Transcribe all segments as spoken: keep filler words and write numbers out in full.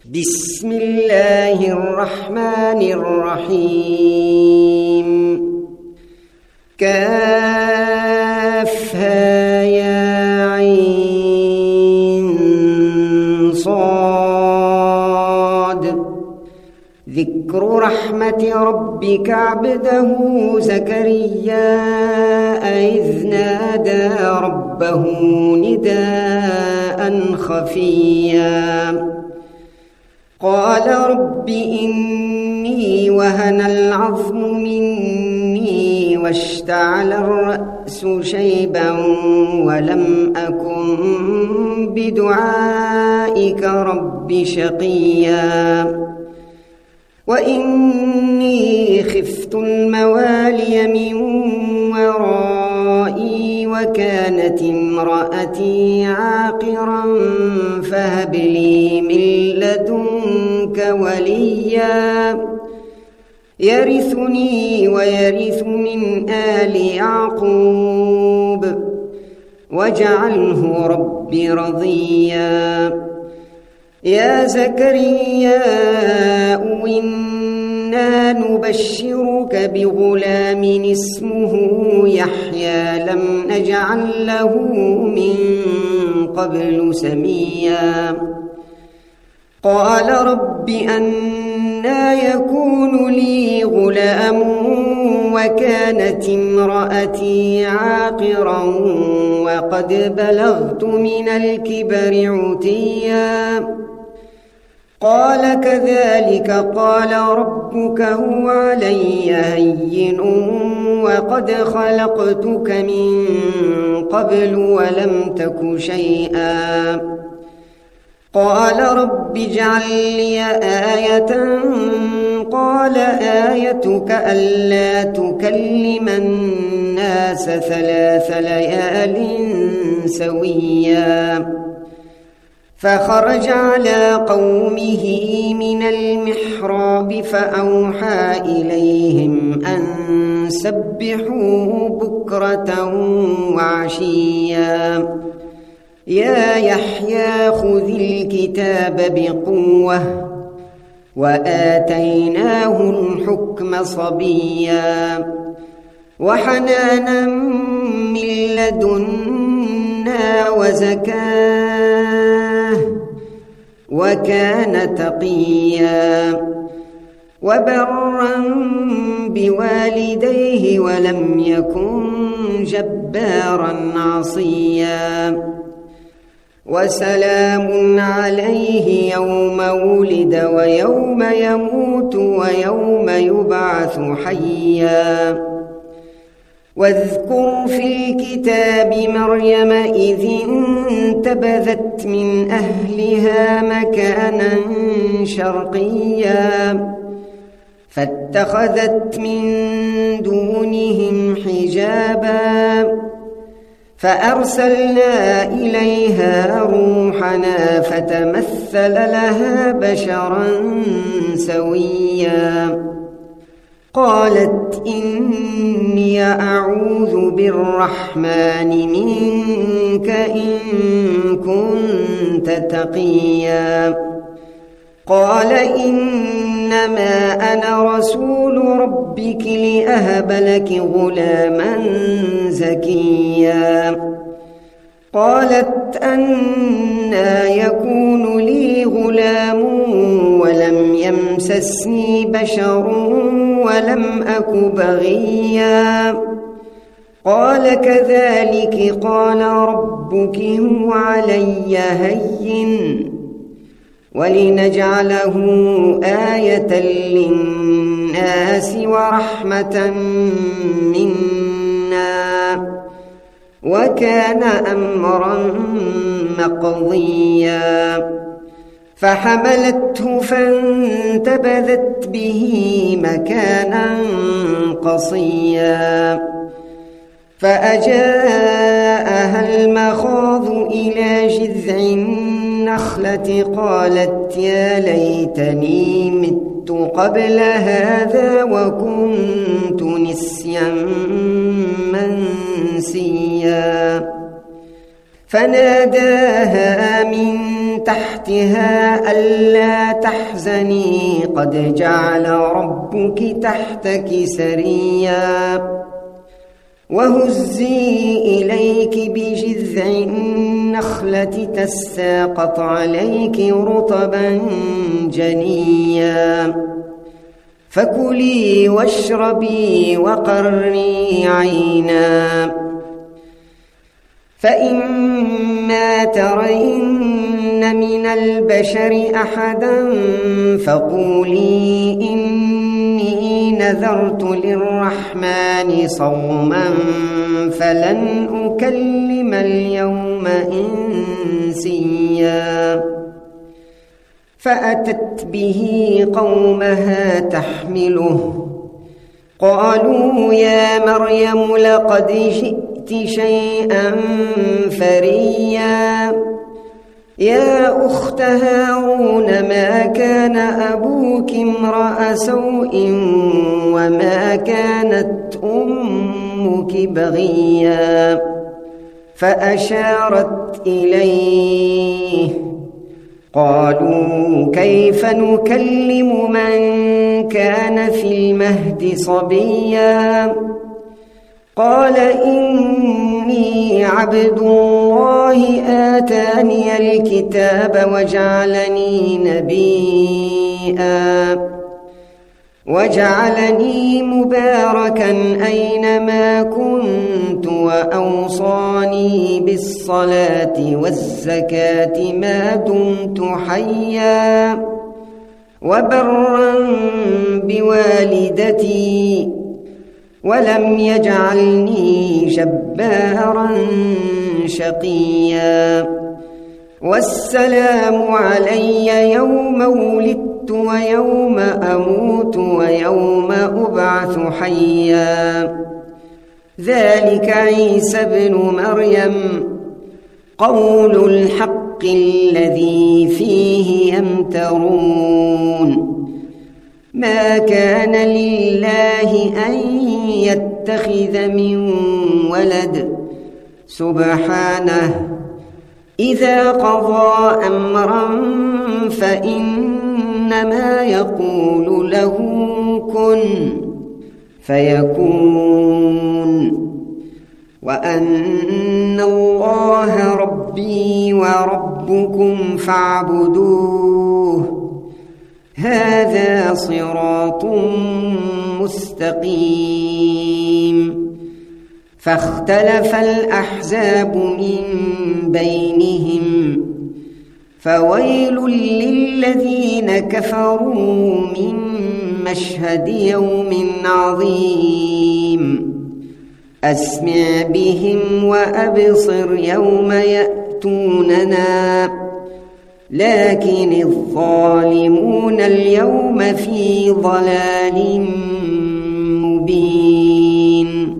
بسم الله الرحمن الرحيم. كافها يا عين صاد. ذكر رحمة ربك عبده زكريا إذ نادى ربه نداء خفيا قال رب إني وهن العظم مني واشتعل الرأس شيبا ولم أكن بدعائك رب شقيا وإني خفت الموالي من ورائي وكانت امرأتي عاقرا فهب لي من لدنك وليا يرثني ويرث من آل يعقوب واجعله رب رضيا. يا زكريا إنا نبشرك بغلام اسمه يحيى لم نجعل له من قبل سميا. قال رب أنى يكون لي غلام وكانت امرأتي عاقرا وقد بلغت من الكبر عتيا. قال كذلك قال ربك هو علي هين وقد خلقتك من قبل ولم تك شيئا. قال رب اجعل لي آية قال آيتك ألا تكلم الناس ثلاث ليال سويا. فخرج على قومه من المحراب فأوحى إليهم أن سبحوا بكرة وعشيا. يا يحيى خذ الكتاب بقوة وآتيناه الحكم صبيا وحنانا من لدنا وزكاه وكان تقيا وبرا بوالديه ولم يكن جبارا عصيا. وسلام عليه يوم ولد ويوم يموت ويوم يبعث حيا. واذكر في الكتاب مريم إذ انتبذت من أهلها مكانا شرقيا فاتخذت من دونهم حجابا فأرسلنا إليها روحنا فتمثل لها بشرا سويا. قالت إني أعوذ بالرحمن منك إن كنت تقيا. قال إنما أنا رسول ربك لأهب لك غلاما زكيا. قالت أنى يكون لي غلام ولم يمسسني بشر ولم أك بغيا. قال كذلك قال ربك هو علي هين ولنجعله آية للناس ورحمة منا وكان أمرا مقضيا. فحملته فانتبذت به مكانا قصيا. فأجاءها المخاض إلى جذع النخلة قالت يا ليتني مت قبل هذا وكنت نسيا منسيا. فناداها من تحتها ألا تحزني قد جعل ربك تحتك سريا وهزي إليك بجذع النخلة تساقط عليك رطبا جنيا فكلي واشربي وقري عينا فإما ترين من البشر أحدا فقولي إني نذرت للرحمن صوما فلن أكلم اليوم إنسيا فأتت به قومها تحمله قالوا يا مريم لقد جئت شيئا فريا يا أخت هارون ما كان أبوك امرأ سوء وما كانت أمك بغيا فأشارت إليه قالوا كيف نكلم من كان في المهد صبيا قال إني عبد الله آتاني الكتاب وجعلني نبيا وجعلني مباركا أينما كنت وأوصاني بالصلاة والزكاة ما دمت حيا وبرا بوالدتي ولم يجعلني جبارا شقيا والسلام علي يوم ولدت ويوم أموت ويوم أبعث حيا ذلك عيسى ابن مريم قول الحق الذي فيه يمترون ما كان لله أن يتخذ من ولد سبحانه إذا قضى أمرا فإنما يقول له كن فيكون وأن الله ربي وربكم فاعبدوه هذا صراط مستقيم فاختلف الأحزاب من بينهم فويل للذين كفروا من مشهد يوم عظيم أسمع بهم وأبصر يوم يأتوننا لكن الظالمون اليوم في ضلال مبين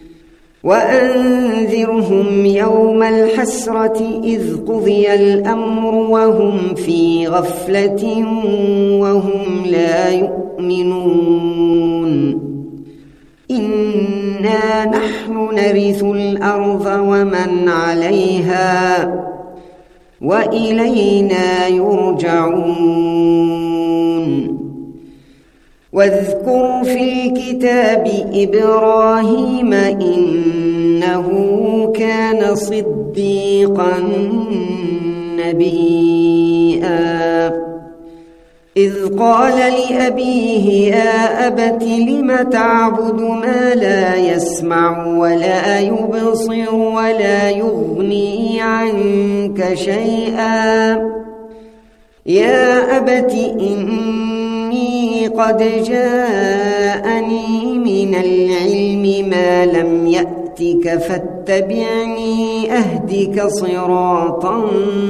وأنذرهم يوم الحسرة إذ قضي الأمر وهم في غفلة وهم لا يؤمنون إنا نحن نرث الأرض ومن عليها وإلينا يرجعون واذكر في الكتاب إبراهيم إنه كان صديقا نبيا إذ قال لأبيه يا أبت لم تعبد ما لا يسمع ولا يبصر ولا يغني عنك شيئا يا أبت إني قد جاءني من العلم ما لم يأتك فاتبعني أهدك صراطا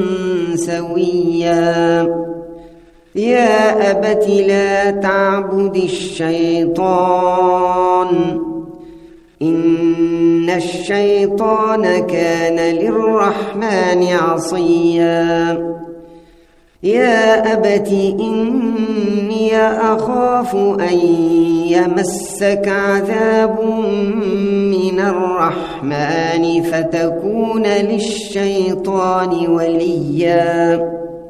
سويا يا أبت لا تعبد الشيطان إن الشيطان كان للرحمن عصيا يا أبت إني أخاف أن يمسك عذاب من الرحمن فتكون للشيطان وليا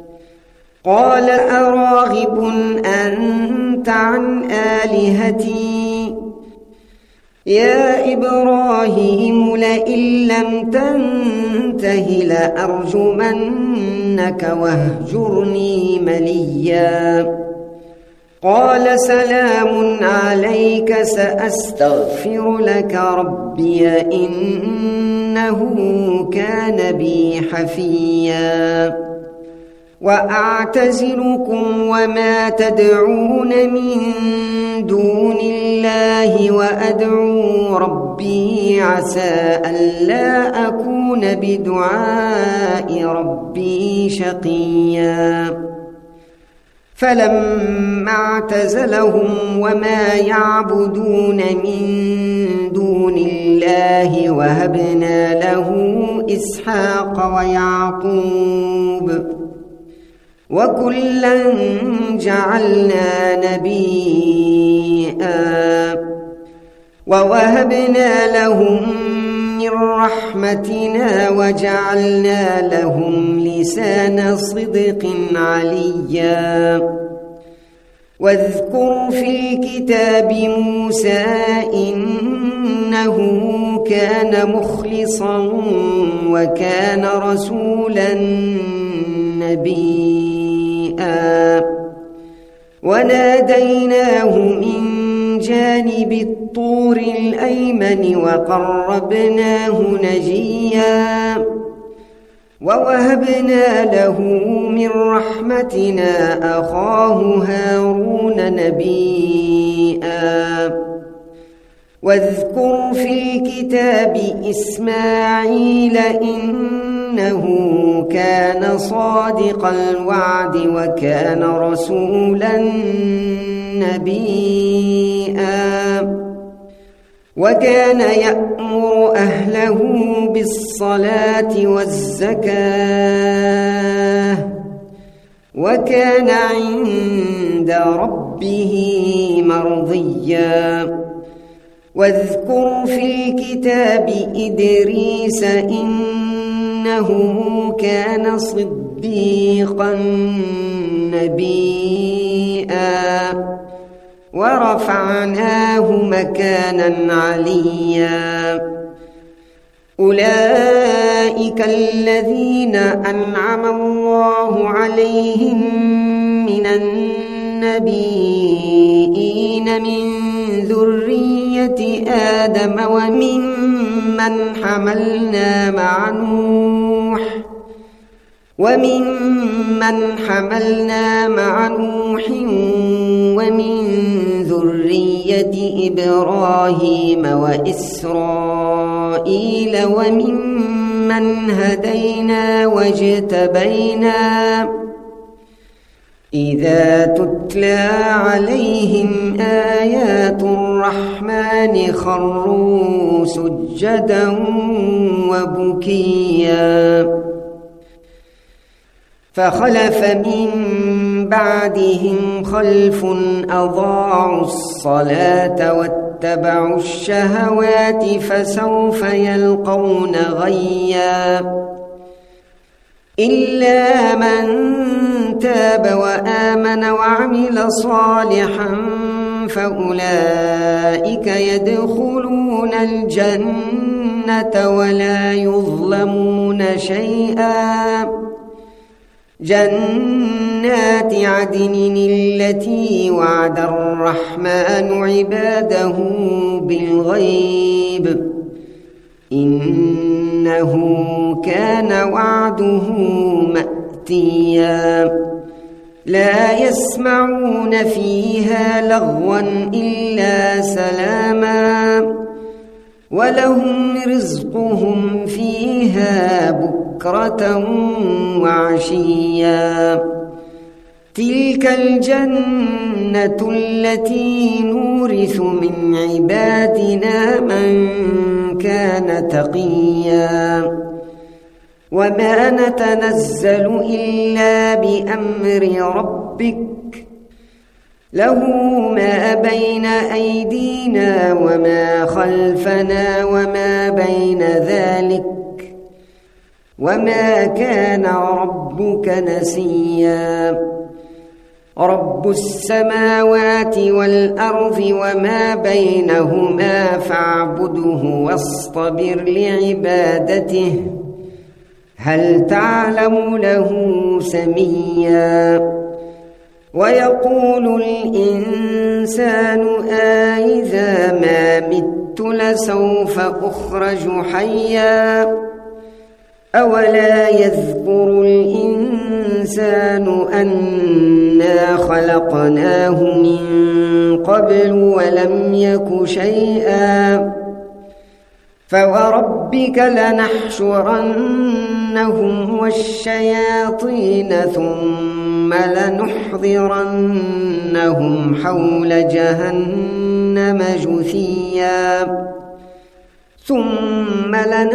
قال أراغب أنت عن آلهتي يا إبراهيم لئن لم تنته لأرجمنك واهجرني مليا قال سلام عليك سأستغفر لك ربي إنه كان بي حفيا وأعتزلكم وما تدعون من دون الله وأدعو ربي عسى ألا أكون بدعاء ربي شقيا فلما اعتزلهم وما يعبدون من دون الله وهبنا له إسحاق ويعقوب وكلا جعلنا نبيا ووهبنا لهم من رحمتنا وجعلنا لهم لسان صدق عليا واذكر في الكتاب موسى إنه كان مخلصا وكان رسولا نبيا وناديناه من جانب الطور الأيمن وقربناه نجيا ووهبنا له من رحمتنا أخاه هارون نبيا واذكر في الكتاب إسماعيل إنه كان صادق الوعد وكان رسولا نبيا وكان يأمر أهله بالصلاة والزكاة وكان عند ربه مرضيا واذكر في الكتاب إدريس إنه كان صديقا نبيا ورفعناه مكانا عليا أولئك الذين أنعم الله عليهم من النبيين من ذرية آدم وممن حملنا مع نوح وممن حملنا مع نوح ومن ذرية إبراهيم وإسرائيل وممن هدينا واجتبينا إذا تتلى عليهم آيات الرحمن خروا سجدا وبكيا فخلف من بعدهم خلف أضاعوا الصلاة واتبعوا الشهوات فسوف يلقون غيا إلا من تاب وآمن وعمل صالحا فأولئك يدخلون الجنة ولا يظلمون شيئا جنات عدن التي وعد الرحمن عباده بالغيب إنه كان وعده مأتيا لا يسمعون فيها لغوا إلا سلاما ولهم رزقهم فيها بكرة وعشيا تلك الجنة التي نورث من عبادنا من كان تقيا وما نتنزل إلا بأمر ربك له ما بين أيدينا وما خلفنا وما بين ذلك وما كان ربك نسيا رب السماوات والأرض وما بينهما فاعبده واصطبر لعبادته هل تعلم له سميا ويقول الإنسان أإذا ما مت لسوف أخرج حيا أولا يذكر الإنسان أنا خلقناه من قبل ولم يك شيئا فوربك لنحشرنهم والشياطين ثم لنحضرنهم حول جهنم جثيا ثم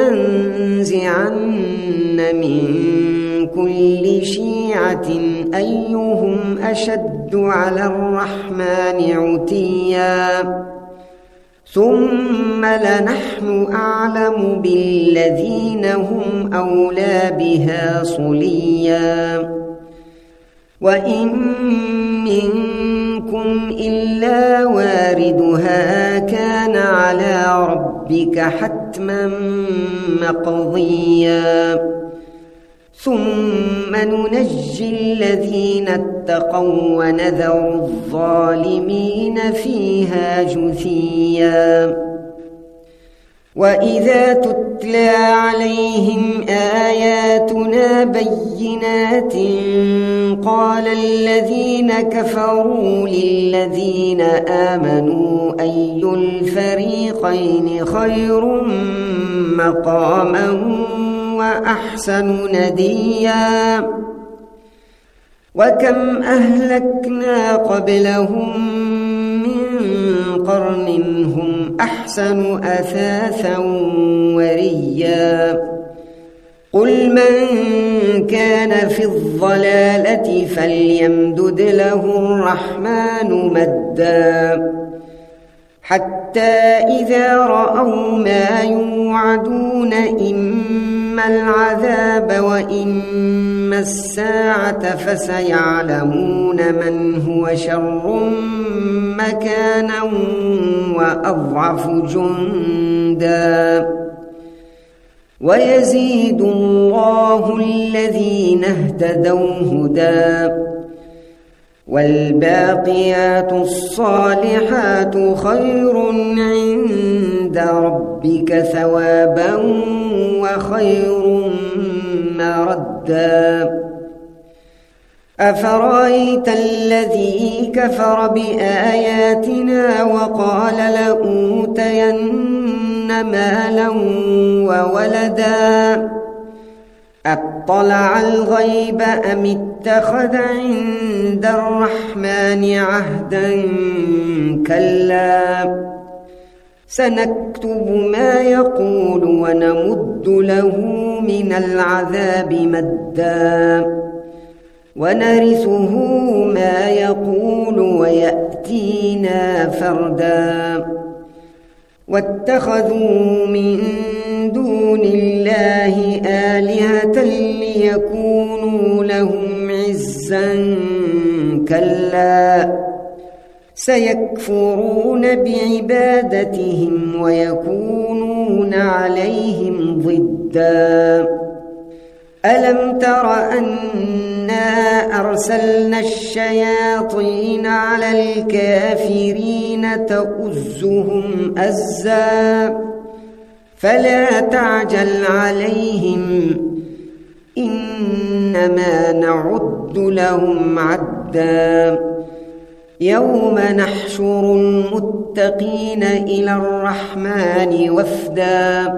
لننزعن من كل شيعة أيهم أشد على الرحمن عتيا ثم لنحن أعلم بالذين هم أولى بها صليا وإن منكم إلا واردها كان على ربك حتما مقضيا ثم ننجي الذين اتقوا ونذر الظالمين فيها جثيا وإذا تتلى عليهم آياتنا بينات قال الذين كفروا للذين آمنوا أي الفريقين خير مقاما وأحسن نديا وكم أهلكنا قبلهم من قرن هم أحسن أثاثا وريا قل من كان في الضلالة فليمدد له الرحمن مدا حتى إذا رأوا ما يوعدون إما العذاب وإما الساعة فسيعلمون من هو شر مكانا وأضعف جندا ويزيد الله الذين اهتدوا هدى والباقيات الصالحات خير عند ربك ثوابا وخير مردا أفرأيت الذي كفر بآياتنا وقال لأوتين مالا وولدا أطلع الغيب أم اتخذ عند الرحمن عهدا كلا سنكتب ما يقول ونمد له من العذاب مدا ونرثه ما يقول ويأتينا فردا واتخذوا من دون الله آلهة ليكونوا لهم عزا كلا سيكفرون بعبادتهم ويكونون عليهم ضدا ألم تر أنا أرسلنا الشياطين على الكافرين تؤزهم أزا فلا تعجل عليهم إنما نعد لهم عدا يوم نحشر المتقين إلى الرحمن وفدا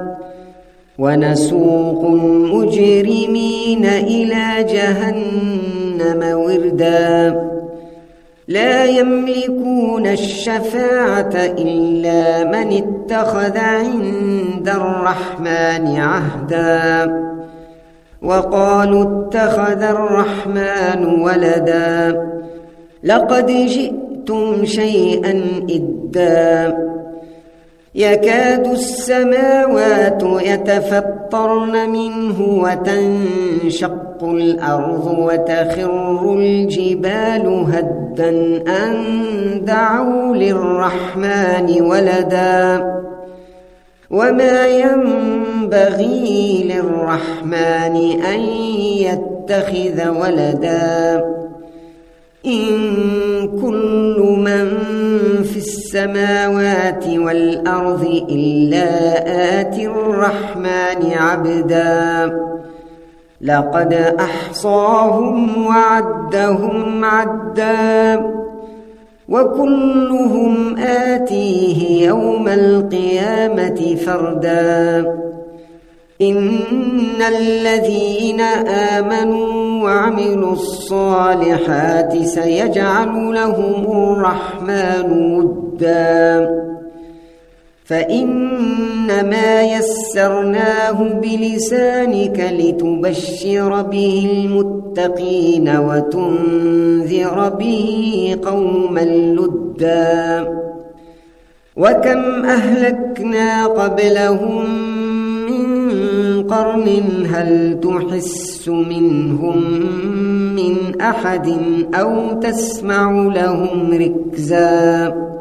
ونسوق المجرمين إلى جهنم وردا لا يملكون الشفاعة إلا من اتخذ عند الرحمن عهدا وقالوا اتخذ الرحمن ولدا لقد جئتم شيئا إدا يكاد السماوات يتفطرن منه وتنشق وتنشق الأرض وتخر الجبال هدا أن دعوا للرحمن ولدا وما ينبغي للرحمن أن يتخذ ولدا إن كل من في السماوات والأرض إلا آتي الرحمن عبدا لقد أحصاهم وعدهم عدا وكلهم آتيه يوم القيامة فردا إن الذين آمنوا وعملوا الصالحات سيجعل لهم الرحمن ودا فإنما يسرناه بلسانك لتبشر به المتقين وتنذر به قوما لدا وكم أهلكنا قبلهم من قرن هل تحس منهم من أحد أو تسمع لهم ركزا